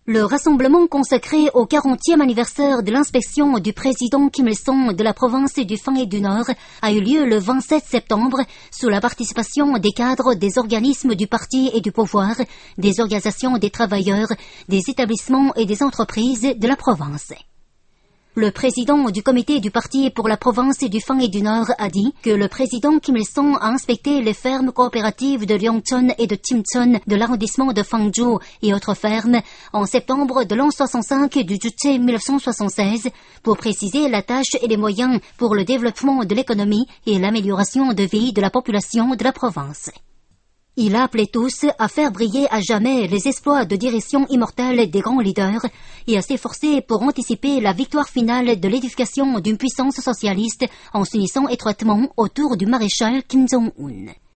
Le rassemblement consacré au 40e anniversaire de l'inspection du président Kim Il-sung de la province du Fin et du Nord a eu lieu le 27 septembre sous la participation des cadres des organismes du parti et du pouvoir, des organisations des travailleurs, des établissements et des entreprises de la province. Le président du comité du parti pour la province du Fin et du Nord a dit que le président Kim Il-sung a inspecté les fermes coopératives de Ryongcheon et de Timcheon de l'arrondissement de Gwangju et autres fermes en septembre de l'an 65 du Juche 1976 pour préciser la tâche et les moyens pour le développement de l'économie et l'amélioration de vie de la population de la province. Il a appelé tous à faire briller à jamais les exploits de direction immortelle des grands leaders et à s'efforcer pour anticiper la victoire finale de l'édification d'une puissance socialiste en s'unissant étroitement autour du maréchal Kim Jong-un.